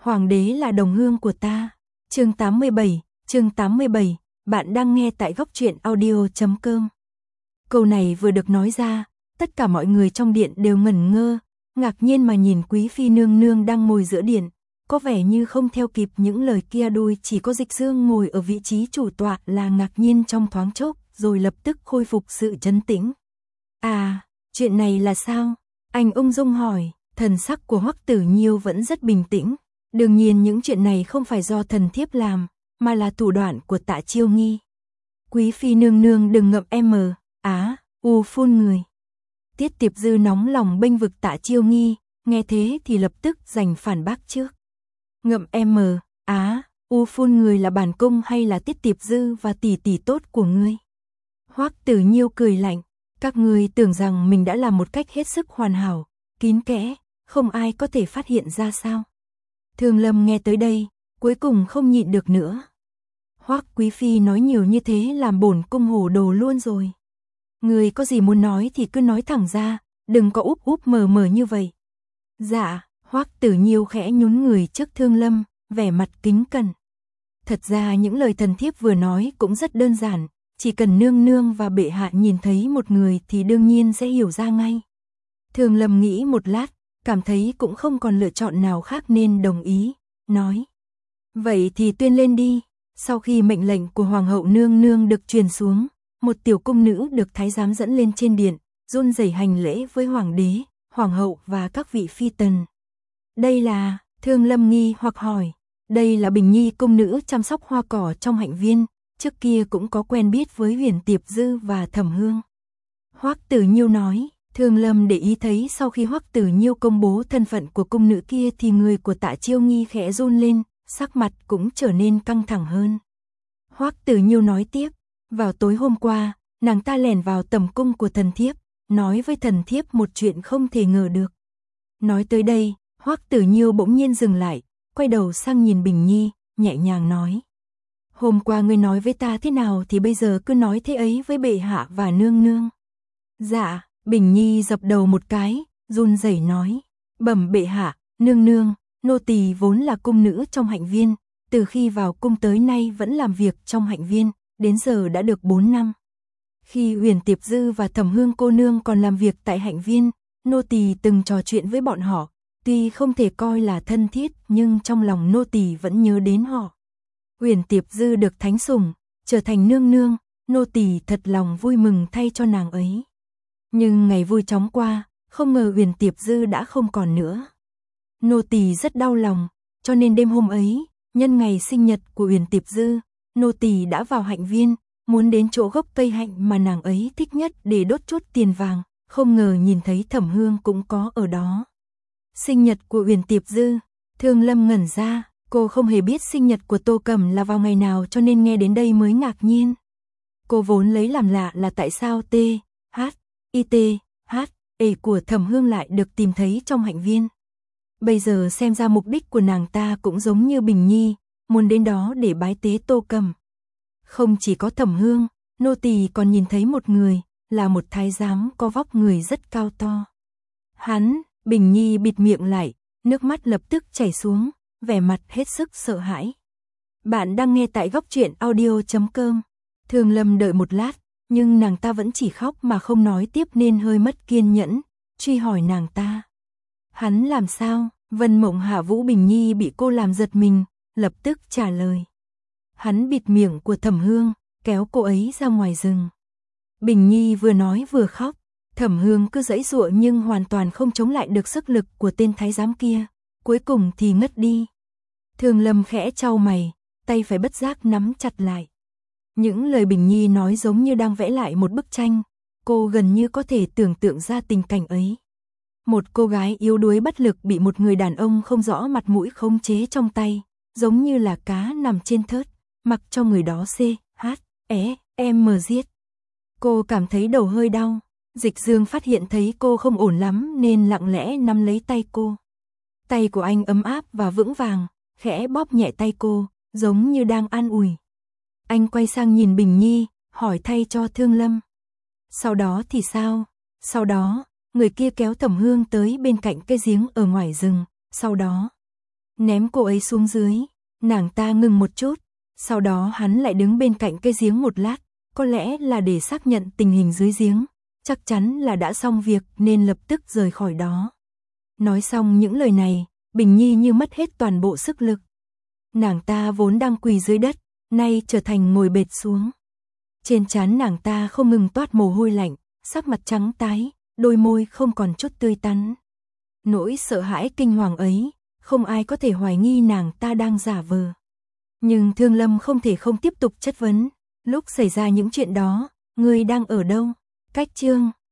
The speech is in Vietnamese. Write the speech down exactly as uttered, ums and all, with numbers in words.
Hoàng đế là đồng hương của ta. Chương tám mươi bảy, chương tám mươi bảy, bạn đang nghe tại góc truyện audio chấm com. Câu này vừa được nói ra, tất cả mọi người trong điện đều ngẩn ngơ, ngạc nhiên mà nhìn quý phi nương nương đang ngồi giữa điện, có vẻ như không theo kịp những lời kia, đuôi chỉ có Dịch Dương ngồi ở vị trí chủ tọa là ngạc nhiên trong thoáng chốc, rồi lập tức khôi phục sự trấn tĩnh. À, chuyện này là sao? Anh ung dung hỏi. Thần sắc của Hoắc Tử Nhiêu vẫn rất bình tĩnh. Đương nhiên những chuyện này không phải do thần thiếp làm, mà là thủ đoạn của Tạ Chiêu Nghi. Quý phi nương nương đừng ngậm em mờ, á, u phun người. Tiết Tiệp Dư nóng lòng bênh vực Tạ Chiêu Nghi, nghe thế thì lập tức giành phản bác trước. Ngậm em mờ, á, u phun người là bản cung hay là Tiết Tiệp Dư và tỷ tỷ tốt của ngươi? Hoắc Tử Nhiêu cười lạnh, các ngươi tưởng rằng mình đã làm một cách hết sức hoàn hảo, kín kẽ, không ai có thể phát hiện ra sao? Thương Lâm nghe tới đây, cuối cùng không nhịn được nữa. Hoắc quý phi nói nhiều như thế làm bổn cung hổ đồ luôn rồi. Người có gì muốn nói thì cứ nói thẳng ra, đừng có úp úp mờ mờ như vậy. Dạ, Hoắc Tử Nhiêu khẽ nhún người trước Thương Lâm, vẻ mặt kính cẩn. Thật ra những lời thần thiếp vừa nói cũng rất đơn giản, chỉ cần nương nương và bệ hạ nhìn thấy một người thì đương nhiên sẽ hiểu ra ngay. Thương Lâm nghĩ một lát, cảm thấy cũng không còn lựa chọn nào khác nên đồng ý, nói. Vậy thì tuyên lên đi. Sau khi mệnh lệnh của Hoàng hậu nương nương được truyền xuống, một tiểu cung nữ được thái giám dẫn lên trên điện, run rẩy hành lễ với Hoàng đế, Hoàng hậu và các vị phi tần. Đây là, Thương Lâm nghi hoặc hỏi, đây là Bình Nhi cung nữ chăm sóc hoa cỏ trong hạnh viên, trước kia cũng có quen biết với Huyền Tiệp Dư và Thẩm Hương. Hoắc Tử Nhiêu nói. Thương Lâm để ý thấy sau khi Hoắc Tử Nhiêu công bố thân phận của cung nữ kia thì người của Tạ Chiêu Nghi khẽ run lên, sắc mặt cũng trở nên căng thẳng hơn. Hoắc Tử Nhiêu nói tiếp, vào tối hôm qua, nàng ta lẻn vào tầm cung của thần thiếp, nói với thần thiếp một chuyện không thể ngờ được. Nói tới đây, Hoắc Tử Nhiêu bỗng nhiên dừng lại, quay đầu sang nhìn Bình Nhi, nhẹ nhàng nói. Hôm qua ngươi nói với ta thế nào thì bây giờ cứ nói thế ấy với bệ hạ và nương nương. Dạ. Bình Nhi dập đầu một cái, run rẩy nói, bẩm bệ hạ, nương nương, nô tỳ vốn là cung nữ trong hạnh viên, từ khi vào cung tới nay vẫn làm việc trong hạnh viên, đến giờ đã được bốn năm. Khi Huyền Tiệp Dư và Thẩm Hương cô nương còn làm việc tại hạnh viên, nô tỳ từng trò chuyện với bọn họ, tuy không thể coi là thân thiết nhưng trong lòng nô tỳ vẫn nhớ đến họ. Huyền Tiệp Dư được thánh sủng, trở thành nương nương, nô tỳ thật lòng vui mừng thay cho nàng ấy. Nhưng ngày vui chóng qua, không ngờ Huyền Tiệp Dư đã không còn nữa. Nô tỳ rất đau lòng, cho nên đêm hôm ấy, nhân ngày sinh nhật của Huyền Tiệp Dư, nô tỳ đã vào hạnh viên, muốn đến chỗ gốc cây hạnh mà nàng ấy thích nhất để đốt chút tiền vàng, không ngờ nhìn thấy Thẩm Hương cũng có ở đó. Sinh nhật của Huyền Tiệp Dư, Thương Lâm ngẩn ra, cô không hề biết sinh nhật của Tô Cẩm là vào ngày nào cho nên nghe đến đây mới ngạc nhiên. Cô vốn lấy làm lạ là tại sao T, H, I T, H, E của Thẩm Hương lại được tìm thấy trong hạnh viên. Bây giờ xem ra mục đích của nàng ta cũng giống như Bình Nhi, muốn đến đó để bái tế Tô Cẩm. Không chỉ có Thẩm Hương, nô tỳ còn nhìn thấy một người, là một thái giám có vóc người rất cao to. Hắn, Bình Nhi bịt miệng lại, nước mắt lập tức chảy xuống, vẻ mặt hết sức sợ hãi. Bạn đang nghe tại góc truyện audio chấm com. Thương Lâm đợi một lát, nhưng nàng ta vẫn chỉ khóc mà không nói tiếp nên hơi mất kiên nhẫn, truy hỏi nàng ta. Hắn làm sao? Vân Mộng Hạ Vũ Bình Nhi bị cô làm giật mình, lập tức trả lời. Hắn bịt miệng của Thẩm Hương, kéo cô ấy ra ngoài rừng. Bình Nhi vừa nói vừa khóc, Thẩm Hương cứ giãy giụa nhưng hoàn toàn không chống lại được sức lực của tên thái giám kia, cuối cùng thì ngất đi. Thương Lâm khẽ chau mày, tay phải bất giác nắm chặt lại. Những lời Bình Nhi nói giống như đang vẽ lại một bức tranh, cô gần như có thể tưởng tượng ra tình cảnh ấy. Một cô gái yếu đuối bất lực bị một người đàn ông không rõ mặt mũi khống chế trong tay, giống như là cá nằm trên thớt, mặc cho người đó C, H, E, M giết. Cô cảm thấy đầu hơi đau, Dịch Dương phát hiện thấy cô không ổn lắm nên lặng lẽ nắm lấy tay cô. Tay của anh ấm áp và vững vàng, khẽ bóp nhẹ tay cô, giống như đang an ủi. Anh quay sang nhìn Bình Nhi, hỏi thay cho Thương Lâm. Sau đó thì sao? Sau đó, người kia kéo Thẩm Hương tới bên cạnh cây giếng ở ngoài rừng, sau đó. ném cô ấy xuống dưới. Nàng ta ngừng một chút, sau đó hắn lại đứng bên cạnh cây giếng một lát, có lẽ là để xác nhận tình hình dưới giếng, chắc chắn là đã xong việc nên lập tức rời khỏi đó. Nói xong những lời này, Bình Nhi như mất hết toàn bộ sức lực. Nàng ta vốn đang quỳ dưới đất, nay trở thành ngồi bệt xuống. Trên trán nàng ta không ngừng toát mồ hôi lạnh, sắc mặt trắng tái, đôi môi không còn chút tươi tắn. Nỗi sợ hãi kinh hoàng ấy, không ai có thể hoài nghi nàng ta đang giả vờ. Nhưng Thương Lâm không thể không tiếp tục chất vấn. Lúc xảy ra những chuyện đó, ngươi đang ở đâu? Cách chương